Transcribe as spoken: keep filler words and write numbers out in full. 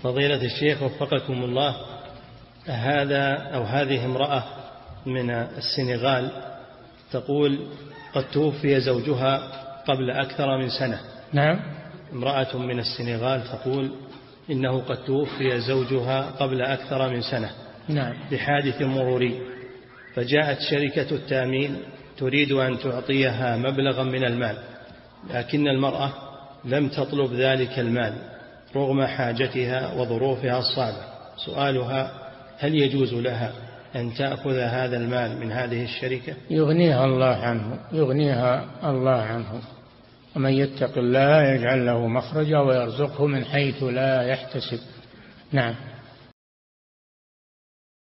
فضيلة الشيخ وفقكم الله، هذا أو هذه امرأة من السنغال تقول قد توفي زوجها قبل أكثر من سنة. نعم. امرأة من السنغال تقول إنه قد توفي زوجها قبل أكثر من سنة. نعم. بحادث مروري، فجاءت شركة التأمين تريد أن تعطيها مبلغا من المال، لكن المرأة لم تطلب ذلك المال رغم حاجتها وظروفها الصعبة. سؤالها: هل يجوز لها أن تأخذ هذا المال من هذه الشركة؟ يغنيها الله عنه، يغنيها الله عنه. ومن يتق الله يجعل له مخرجا ويرزقه من حيث لا يحتسب. نعم.